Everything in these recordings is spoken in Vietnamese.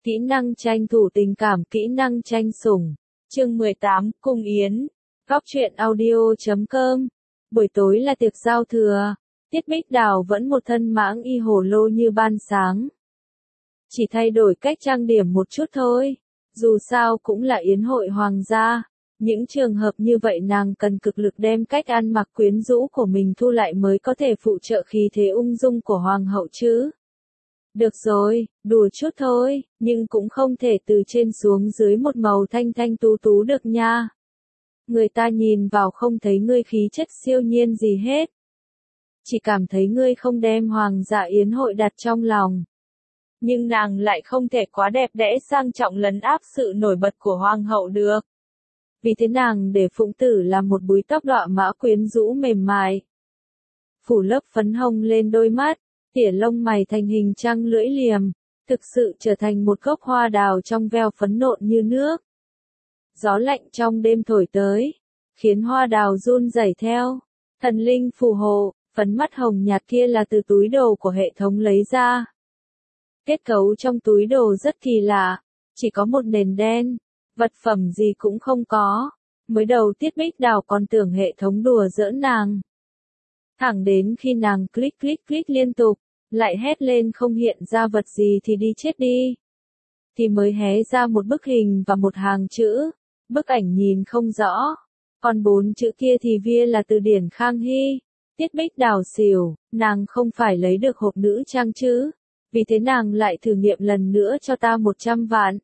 Kỹ năng tranh thủ tình cảm, kỹ năng tranh sủng. Chương 18, Cung Yến. Góc truyện audio.com. Buổi tối là tiệc giao thừa. Tiết Bích Đào vẫn một thân mãng y hồ lô như ban sáng. Chỉ thay đổi cách trang điểm một chút thôi. Dù sao cũng là yến hội hoàng gia. Những trường hợp như vậy nàng cần cực lực đem cách ăn mặc quyến rũ của mình thu lại mới có thể phụ trợ khí thế ung dung của hoàng hậu chứ. Được rồi, đùa chút thôi, nhưng cũng không thể từ trên xuống dưới một màu thanh thanh tú tú được nha. Người ta nhìn vào không thấy ngươi khí chất siêu nhiên gì hết. Chỉ cảm thấy ngươi không đem hoàng gia yến hội đặt trong lòng. Nhưng nàng lại không thể quá đẹp đẽ sang trọng lấn áp sự nổi bật của hoàng hậu được. Vì thế nàng để Phụng Tử làm một búi tóc đọa mã quyến rũ mềm mại. Phủ lớp phấn hồng lên đôi mắt, tỉa lông mày thành hình trăng lưỡi liềm, thực sự trở thành một gốc hoa đào trong veo phấn nộn như nước. Gió lạnh trong đêm thổi tới, khiến hoa đào run rẩy theo. Thần linh phù hộ, phấn mắt hồng nhạt kia là từ túi đồ của hệ thống lấy ra. Kết cấu trong túi đồ rất kỳ lạ, chỉ có một nền đen, vật phẩm gì cũng không có. Mới đầu Tiết Bích Đào còn tưởng hệ thống đùa giỡn nàng. Thẳng đến khi nàng click liên tục, lại hét lên không hiện ra vật gì thì đi chết đi. Thì mới hé ra một bức hình và một hàng chữ, bức ảnh nhìn không rõ. Còn 4 chữ kia thì via là từ điển Khang Hy. Tiết Bích Đào xỉu, nàng không phải lấy được hộp nữ trang chứ. Vì thế nàng lại thử nghiệm lần nữa cho ta 100 vạn.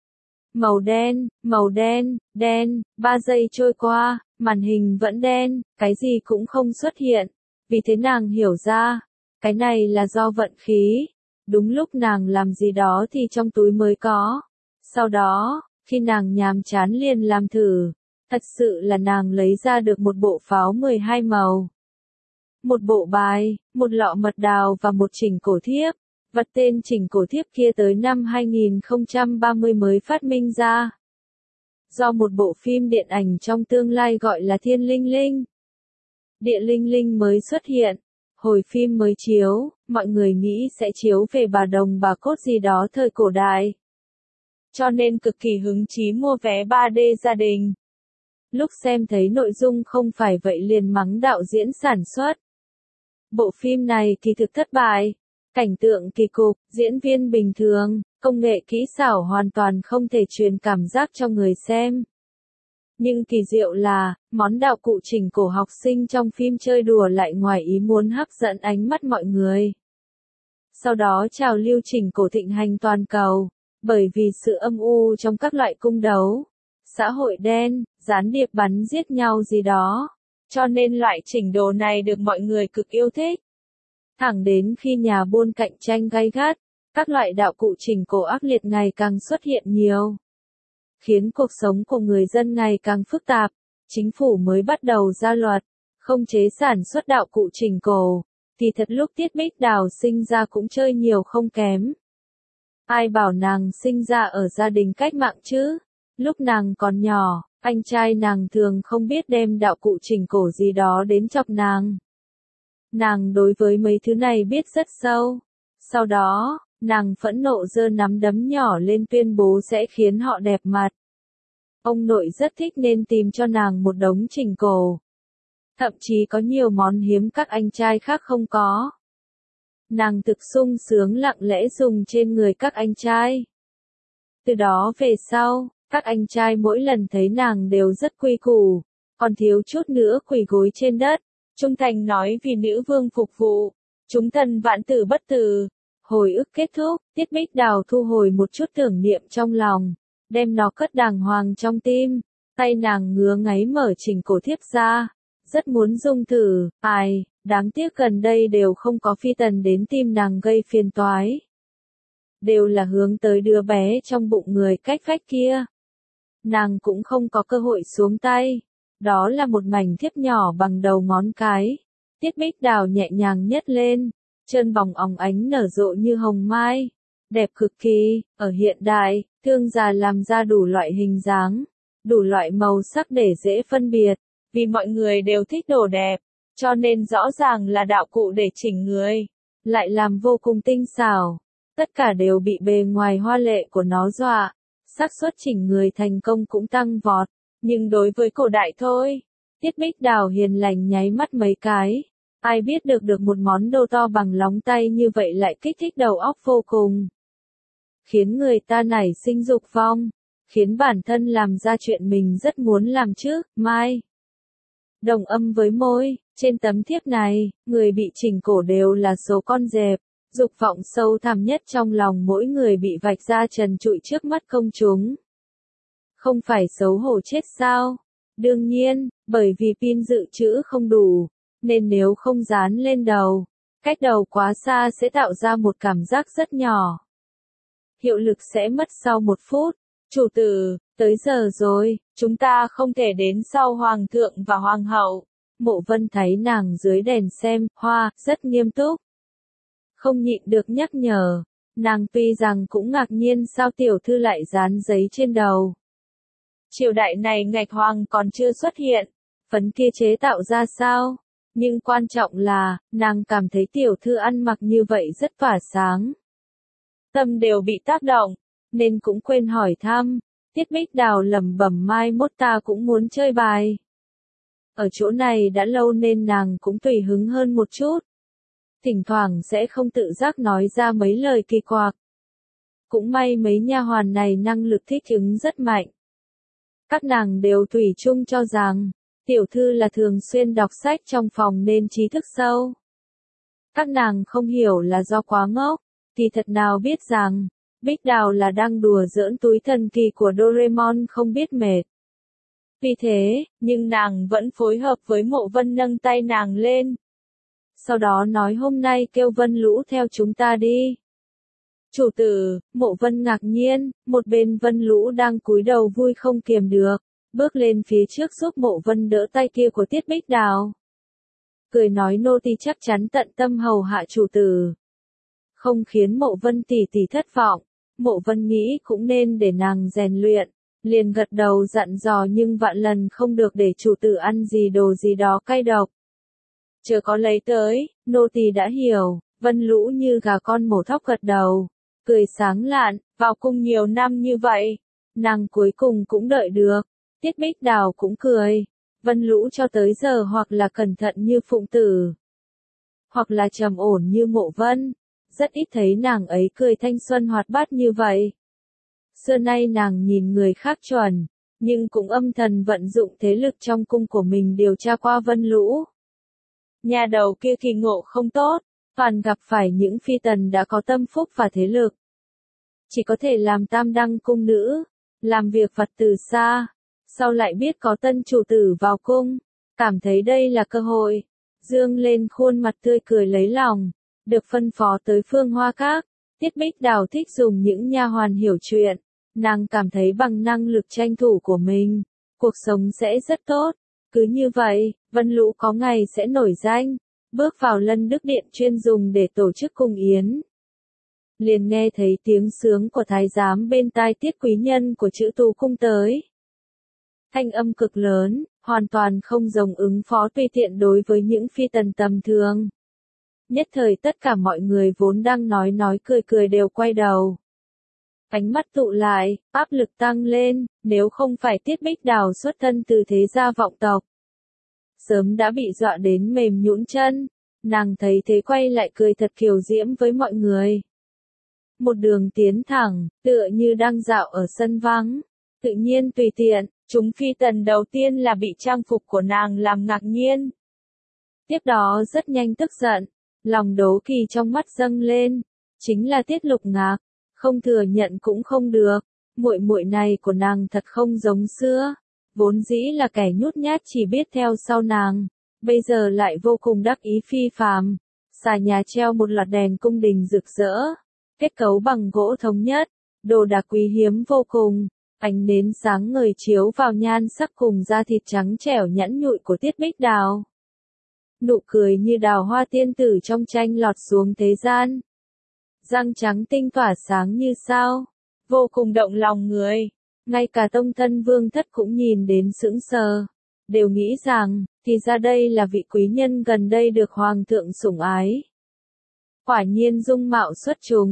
Màu đen, 3 giây trôi qua, màn hình vẫn đen, cái gì cũng không xuất hiện. Vì thế nàng hiểu ra, cái này là do vận khí. Đúng lúc nàng làm gì đó thì trong túi mới có. Sau đó, khi nàng nhàm chán liền làm thử, thật sự là nàng lấy ra được một bộ pháo 12 màu. Một bộ bài, một lọ mật đào và một chỉnh cổ thiếp. Vật tên chỉnh cổ thiếp kia tới năm 2030 mới phát minh ra. Do một bộ phim điện ảnh trong tương lai gọi là Thiên Linh Linh. Địa Linh Linh mới xuất hiện. Hồi phim mới chiếu, mọi người nghĩ sẽ chiếu về bà Đồng bà Cốt gì đó thời cổ đại. Cho nên cực kỳ hứng chí mua vé 3D gia đình. Lúc xem thấy nội dung không phải vậy liền mắng đạo diễn sản xuất. Bộ phim này kỳ thực thất bại. Cảnh tượng kỳ cục, diễn viên bình thường, công nghệ kỹ xảo hoàn toàn không thể truyền cảm giác cho người xem. Nhưng kỳ diệu là, món đạo cụ chỉnh cổ học sinh trong phim chơi đùa lại ngoài ý muốn hấp dẫn ánh mắt mọi người. Sau đó trào lưu chỉnh cổ thịnh hành toàn cầu, bởi vì sự âm u trong các loại cung đấu, xã hội đen, gián điệp bắn giết nhau gì đó, cho nên loại chỉnh đồ này được mọi người cực yêu thích. Thẳng đến khi nhà buôn cạnh tranh gay gắt, các loại đạo cụ chỉnh cổ ác liệt ngày càng xuất hiện nhiều. Khiến cuộc sống của người dân ngày càng phức tạp, chính phủ mới bắt đầu ra luật, không chế sản xuất đạo cụ chỉnh cổ, thì thật lúc Tiết Bích Đào sinh ra cũng chơi nhiều không kém. Ai bảo nàng sinh ra ở gia đình cách mạng chứ, lúc nàng còn nhỏ, anh trai nàng thường không biết đem đạo cụ chỉnh cổ gì đó đến chọc nàng. Nàng đối với mấy thứ này biết rất sâu. Sau đó, nàng phẫn nộ giơ nắm đấm nhỏ lên tuyên bố sẽ khiến họ đẹp mặt. Ông nội rất thích nên tìm cho nàng một đống chỉnh cổ. Thậm chí có nhiều món hiếm các anh trai khác không có. Nàng thực sung sướng lặng lẽ dùng trên người các anh trai. Từ đó về sau, các anh trai mỗi lần thấy nàng đều rất quy củ, còn thiếu chút nữa quỳ gối trên đất. Trung thành nói vì nữ vương phục vụ, chúng thần vạn tử bất tử. Hồi ức kết thúc, Tiết Bích Đào thu hồi một chút tưởng niệm trong lòng, đem nó cất đàng hoàng trong tim. Tay nàng ngứa ngáy mở chỉnh cổ thiếp ra, rất muốn dùng thử, đáng tiếc gần đây đều không có phi tần đến tim nàng gây phiền toái. Đều là hướng tới đứa bé trong bụng người cách vách kia. Nàng cũng không có cơ hội xuống tay. Đó là một mảnh thiếp nhỏ bằng đầu ngón cái. Tiết Bích Đào nhẹ nhàng nhét lên, chân bóng óng ánh nở rộ như hồng mai. Đẹp cực kỳ, ở hiện đại, thương già làm ra đủ loại hình dáng, đủ loại màu sắc để dễ phân biệt. Vì mọi người đều thích đồ đẹp, cho nên rõ ràng là đạo cụ để chỉnh người. Lại làm vô cùng tinh xảo. Tất cả đều bị bề ngoài hoa lệ của nó dọa, xác suất chỉnh người thành công cũng tăng vọt, nhưng đối với cổ đại thôi. Tiết Bích Đào hiền lành nháy mắt mấy cái, ai biết được một món đồ to bằng lóng tay như vậy lại kích thích đầu óc vô cùng. Khiến người ta nảy sinh dục vong, khiến bản thân làm ra chuyện mình rất muốn làm chứ, mai. Đồng âm với môi, trên tấm thiếp này, người bị chỉnh cổ đều là số con dẹp, dục vọng sâu thẳm nhất trong lòng mỗi người bị vạch ra trần trụi trước mắt công chúng. Không phải xấu hổ chết sao? Đương nhiên, bởi vì pin dự trữ không đủ, nên nếu không dán lên đầu, cách đầu quá xa sẽ tạo ra một cảm giác rất nhỏ. Hiệu lực sẽ mất sau 1 phút. Chủ tử, tới giờ rồi, chúng ta không thể đến sau hoàng thượng và hoàng hậu. Mộ Vân thấy nàng dưới đèn xem hoa, rất nghiêm túc. Không nhịn được nhắc nhở, nàng tuy rằng cũng ngạc nhiên sao tiểu thư lại dán giấy trên đầu. Triều đại này ngạch hoàng còn chưa xuất hiện, phấn kia chế tạo ra sao? Nhưng quan trọng là, nàng cảm thấy tiểu thư ăn mặc như vậy rất tỏa sáng. Tâm đều bị tác động, nên cũng quên hỏi thăm. Tiết Bích Đào lẩm bẩm mai mốt ta cũng muốn chơi bài. Ở chỗ này đã lâu nên nàng cũng tùy hứng hơn một chút. Thỉnh thoảng sẽ không tự giác nói ra mấy lời kỳ quặc. Cũng may mấy nha hoàn này năng lực thích ứng rất mạnh. Các nàng đều thủy chung cho rằng, tiểu thư là thường xuyên đọc sách trong phòng nên trí thức sâu. Các nàng không hiểu là do quá ngốc, thì thật nào biết rằng, Bích Đào là đang đùa giỡn túi thần kỳ của Doraemon không biết mệt. Vì thế, nhưng nàng vẫn phối hợp với Mộ Vân nâng tay nàng lên. Sau đó nói hôm nay kêu Vân Lũ theo chúng ta đi. Chủ tử, Mộ Vân ngạc nhiên, một bên Vân Lũ đang cúi đầu vui không kiềm được, bước lên phía trước giúp Mộ Vân đỡ tay kia của Tiết Bích Đào. Cười nói nô tỳ chắc chắn tận tâm hầu hạ chủ tử. Không khiến Mộ Vân tỷ tỷ thất vọng, Mộ Vân nghĩ cũng nên để nàng rèn luyện, liền gật đầu dặn dò nhưng vạn lần không được để chủ tử ăn gì đồ gì đó cay độc. Chờ có lấy tới, nô tỳ đã hiểu, Vân Lũ như gà con mổ thóc gật đầu, cười sáng lạn, vào cung nhiều năm như vậy, nàng cuối cùng cũng đợi được. Tiết Bích Đào cũng cười, Vân Lũ cho tới giờ hoặc là cẩn thận như Phụng Tử, hoặc là trầm ổn như Mộ Vân, rất ít thấy nàng ấy cười thanh xuân hoạt bát như vậy. Xưa nay nàng nhìn người khác chuẩn, nhưng cũng âm thầm vận dụng thế lực trong cung của mình điều tra qua Vân Lũ. Nhà đầu kia kỳ ngộ không tốt, toàn gặp phải những phi tần đã có tâm phúc và thế lực. Chỉ có thể làm tam đăng cung nữ, làm việc vặt từ xa, sau lại biết có tân chủ tử vào cung, cảm thấy đây là cơ hội, dương lên khuôn mặt tươi cười lấy lòng, được phân phó tới Phương Hoa Các. Tiết Bích Đào thích dùng những nha hoàn hiểu chuyện, nàng cảm thấy bằng năng lực tranh thủ của mình, cuộc sống sẽ rất tốt. Cứ như vậy, Vân Lũ có ngày sẽ nổi danh, bước vào Lân Đức Điện chuyên dùng để tổ chức cung yến. Liền nghe thấy tiếng sướng của thái giám bên tai Tiết quý nhân của Chữ Tú cung tới. Thanh âm cực lớn, hoàn toàn không giống ứng phó tùy tiện đối với những phi tần tầm thường. Nhất thời tất cả mọi người vốn đang nói cười cười đều quay đầu. Ánh mắt tụ lại, áp lực tăng lên, nếu không phải Tiết Bích Đào xuất thân từ thế gia vọng tộc. Sớm đã bị dọa đến mềm nhũn chân, nàng thấy thế quay lại cười thật kiều diễm với mọi người. Một đường tiến thẳng, tựa như đang dạo ở sân vắng, tự nhiên tùy tiện, chúng phi tần đầu tiên là bị trang phục của nàng làm ngạc nhiên. Tiếp đó rất nhanh tức giận, lòng đố kỵ trong mắt dâng lên, chính là Tiết Lục Ngạc, không thừa nhận cũng không được, muội muội này của nàng thật không giống xưa, vốn dĩ là kẻ nhút nhát chỉ biết theo sau nàng, bây giờ lại vô cùng đắc ý phi phàm, xà nhà treo một loạt đèn cung đình rực rỡ, kết cấu bằng gỗ thống nhất, đồ đạc quý hiếm vô cùng, ánh nến sáng ngời chiếu vào nhan sắc cùng da thịt trắng trẻo nhẵn nhụi của Tiết Bích Đào. Nụ cười như đào hoa tiên tử trong tranh lọt xuống thế gian. Răng trắng tinh tỏa sáng như sao, vô cùng động lòng người. Ngay cả tông thân vương thất cũng nhìn đến sững sờ, đều nghĩ rằng, thì ra đây là vị quý nhân gần đây được hoàng thượng sủng ái. Quả nhiên dung mạo xuất chúng,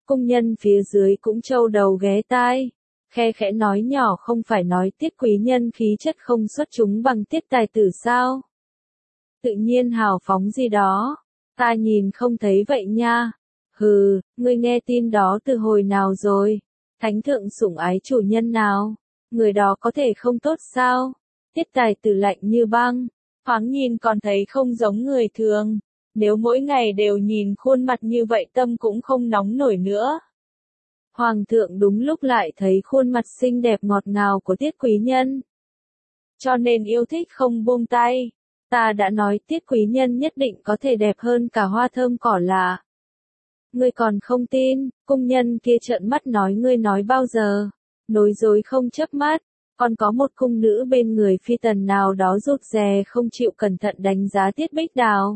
Cung nhân phía dưới cũng trâu đầu ghé tai, khe khẽ nói nhỏ không phải nói Tiết quý nhân khí chất không xuất chúng bằng Tiết tài tử sao? Tự nhiên hào phóng gì đó, ta nhìn không thấy vậy nha. Hừ, ngươi nghe tin đó từ hồi nào rồi? Thánh thượng sủng ái chủ nhân nào? Người đó có thể không tốt sao? Tiết tài tử lạnh như băng, thoáng nhìn còn thấy không giống người thường. Nếu mỗi ngày đều nhìn khuôn mặt như vậy tâm cũng không nóng nổi nữa. Hoàng thượng đúng lúc lại thấy khuôn mặt xinh đẹp ngọt ngào của Tiết quý nhân. Cho nên yêu thích không buông tay. Ta đã nói Tiết quý nhân nhất định có thể đẹp hơn cả hoa thơm cỏ lạ. Ngươi còn không tin, cung nhân kia trợn mắt nói ngươi nói bao giờ. Nói dối không chớp mắt, còn có một cung nữ bên người phi tần nào đó rụt rè không chịu cẩn thận đánh giá Tiết Bích Đào.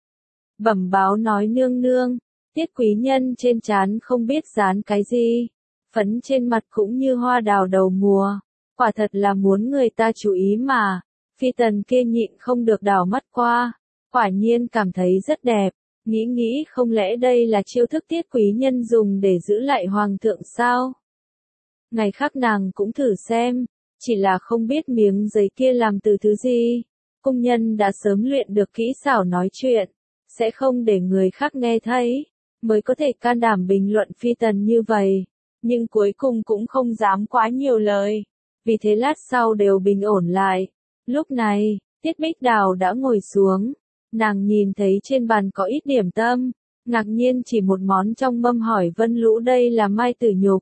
Bẩm báo nói nương nương, Tiết quý nhân trên trán không biết dán cái gì, phấn trên mặt cũng như hoa đào đầu mùa, quả thật là muốn người ta chú ý mà. Phi tần kia nhịn không được đảo mắt qua, quả nhiên cảm thấy rất đẹp, nghĩ không lẽ đây là chiêu thức Tiết quý nhân dùng để giữ lại hoàng thượng sao? Ngày khác nàng cũng thử xem, chỉ là không biết miếng giấy kia làm từ thứ gì. Cung nhân đã sớm luyện được kỹ xảo nói chuyện, sẽ không để người khác nghe thấy, mới có thể can đảm bình luận phi tần như vậy, nhưng cuối cùng cũng không dám quá nhiều lời, vì thế lát sau đều bình ổn lại. Lúc này, Tiết Bích Đào đã ngồi xuống, nàng nhìn thấy trên bàn có ít điểm tâm, ngạc nhiên chỉ một món trong mâm hỏi Vân Lũ đây là mai tử nhục.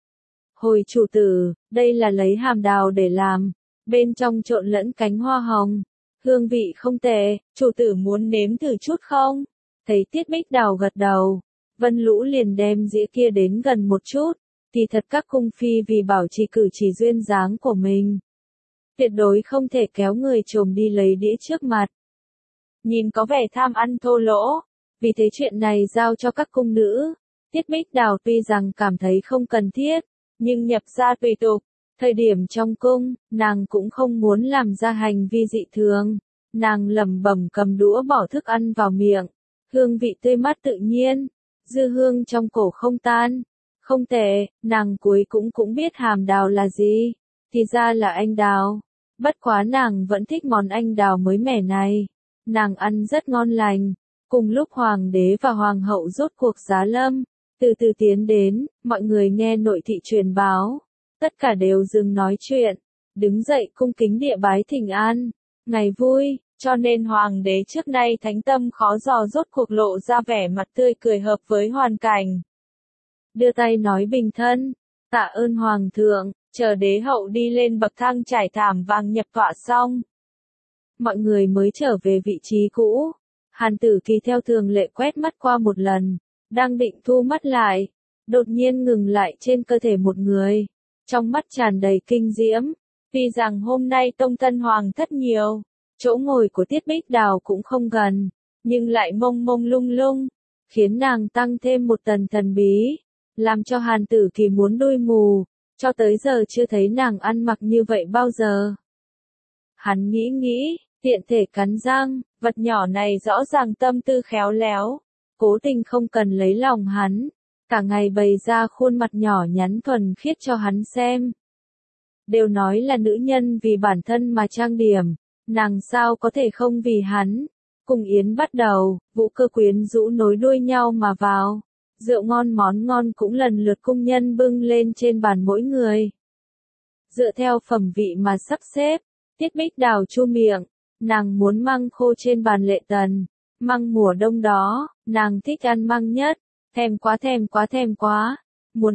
Hồi chủ tử, đây là lấy hàm đào để làm, bên trong trộn lẫn cánh hoa hồng, hương vị không tệ, chủ tử muốn nếm thử chút không? Thấy Tiết Bích Đào gật đầu, Vân Lũ liền đem dĩa kia đến gần một chút, thì thật các cung phi vì bảo trì cử chỉ duyên dáng của mình. Tuyệt đối không thể kéo người trồm đi lấy đĩa trước mặt. Nhìn có vẻ tham ăn thô lỗ, vì thế chuyện này giao cho các cung nữ. Tiết Bích Đào tuy rằng cảm thấy không cần thiết, nhưng nhập gia tùy tục, thời điểm trong cung, nàng cũng không muốn làm ra hành vi dị thường. Nàng lẩm bẩm cầm đũa bỏ thức ăn vào miệng, hương vị tươi mát tự nhiên, dư hương trong cổ không tan. Không tệ, nàng cuối cũng biết hàm đào là gì, thì ra là anh đào. Bất quá nàng vẫn thích món anh đào mới mẻ này, nàng ăn rất ngon lành. Cùng lúc hoàng đế và hoàng hậu rốt cuộc giá lâm, từ từ tiến đến, mọi người nghe nội thị truyền báo, tất cả đều dừng nói chuyện, đứng dậy cung kính địa bái thỉnh an. Ngày vui, cho nên hoàng đế trước nay thánh tâm khó dò rốt cuộc lộ ra vẻ mặt tươi cười hợp với hoàn cảnh. Đưa tay nói bình thân, tạ ơn hoàng thượng, chờ đế hậu đi lên bậc thang trải thảm vàng nhập tọa xong. Mọi người mới trở về vị trí cũ, Hàn Tử Kỳ theo thường lệ quét mắt qua một lần, đang định thu mắt lại, đột nhiên ngừng lại trên cơ thể một người, trong mắt tràn đầy kinh diễm. Tuy rằng hôm nay tông thân hoàng thất nhiều, chỗ ngồi của Tiết Bích Đào cũng không gần, nhưng lại mông mông lung lung, khiến nàng tăng thêm một tầng thần bí, làm cho Hàn Tử Kỳ muốn đôi mù, cho tới giờ chưa thấy nàng ăn mặc như vậy bao giờ. Hắn nghĩ, tiện thể cắn răng, vật nhỏ này rõ ràng tâm tư khéo léo, cố tình không cần lấy lòng hắn, cả ngày bày ra khuôn mặt nhỏ nhắn thuần khiết cho hắn xem. Đều nói là nữ nhân vì bản thân mà trang điểm, nàng sao có thể không vì hắn. Cùng yến bắt đầu, vũ cơ quyến rũ nối đuôi nhau mà vào, rượu ngon món ngon cũng lần lượt cung nhân bưng lên trên bàn mỗi người. Dựa theo phẩm vị mà sắp xếp, Tiết Bích Đào chu miệng, nàng muốn măng khô trên bàn lệ tần, măng mùa đông đó, nàng thích ăn măng nhất, thèm quá, muốn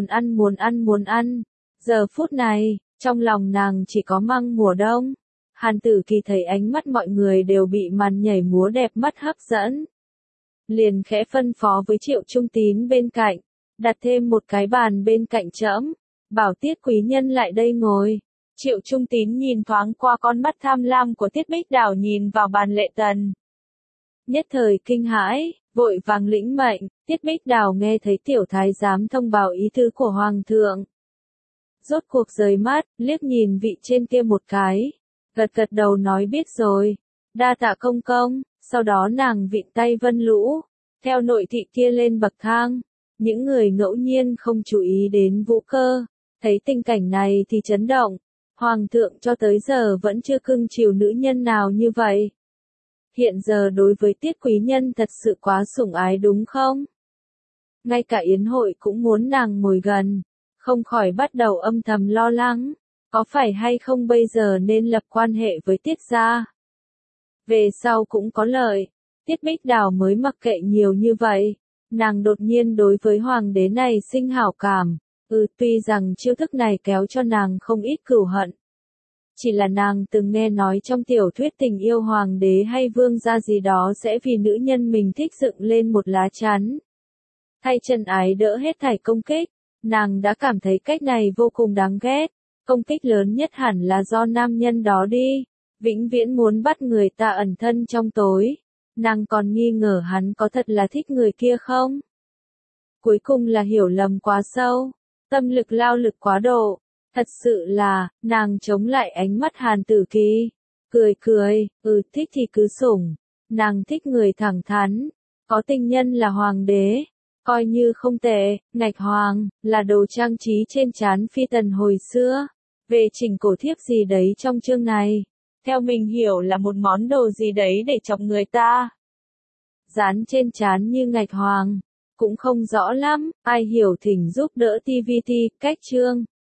ăn. Giờ phút này, trong lòng nàng chỉ có măng mùa đông. Hàn Tử Kỳ thấy ánh mắt mọi người đều bị màn nhảy múa đẹp mắt hấp dẫn, liền khẽ phân phó với Triệu Trung Tín bên cạnh, đặt thêm một cái bàn bên cạnh trẫm, bảo Tiết quý nhân lại đây ngồi. Triệu Trung Tín nhìn thoáng qua con mắt tham lam của Tiết Bích Đào nhìn vào bàn lệ tần. Nhất thời kinh hãi, vội vàng lĩnh mệnh. Tiết Bích Đào nghe thấy tiểu thái giám thông báo ý tứ của hoàng thượng, rốt cuộc rời mắt, liếc nhìn vị trên kia một cái, gật đầu nói biết rồi, đa tạ công công. Sau đó nàng vịn tay Vân Lũ, theo nội thị kia lên bậc thang, Những người ngẫu nhiên không chú ý đến Vũ Cơ, thấy tình cảnh này thì chấn động. Hoàng thượng cho tới giờ vẫn chưa cưng chiều nữ nhân nào như vậy. Hiện giờ đối với Tiết quý nhân thật sự quá sủng ái đúng không? Ngay cả yến hội cũng muốn nàng ngồi gần, không khỏi bắt đầu âm thầm lo lắng. Có phải hay không bây giờ nên lập quan hệ với Tiết gia? Về sau cũng có lợi. Tiết Bích Đào mới mặc kệ nhiều như vậy. Nàng đột nhiên đối với hoàng đế này sinh hảo cảm. Tuy rằng chiêu thức này kéo cho nàng không ít cừu hận. Chỉ là nàng từng nghe nói trong tiểu thuyết tình yêu hoàng đế hay vương gia gì đó sẽ vì nữ nhân mình thích dựng lên một lá chắn. Thay chân ái đỡ hết thảy công kích. Nàng đã cảm thấy cách này vô cùng đáng ghét. Công kích lớn nhất hẳn là do nam nhân đó đi. Vĩnh viễn muốn bắt người ta ẩn thân trong tối. Nàng còn nghi ngờ hắn có thật là thích người kia không? Cuối cùng là hiểu lầm quá sâu. Tâm lực lao lực quá độ. Thật sự là, nàng chống lại ánh mắt Hàn Tử Kỳ. Cười cười, thích thì cứ sủng. Nàng thích người thẳng thắn. Có tình nhân là hoàng đế. Coi như không tệ, ngạch hoàng, là đồ trang trí trên trán phi tần hồi xưa. Về chỉnh cổ thiếp gì đấy trong chương này. Theo mình hiểu là một món đồ gì đấy để chọc người ta. Dán trên trán như ngạch hoàng. Cũng không rõ lắm, ai hiểu thỉnh giúp đỡ TVT, cách chương.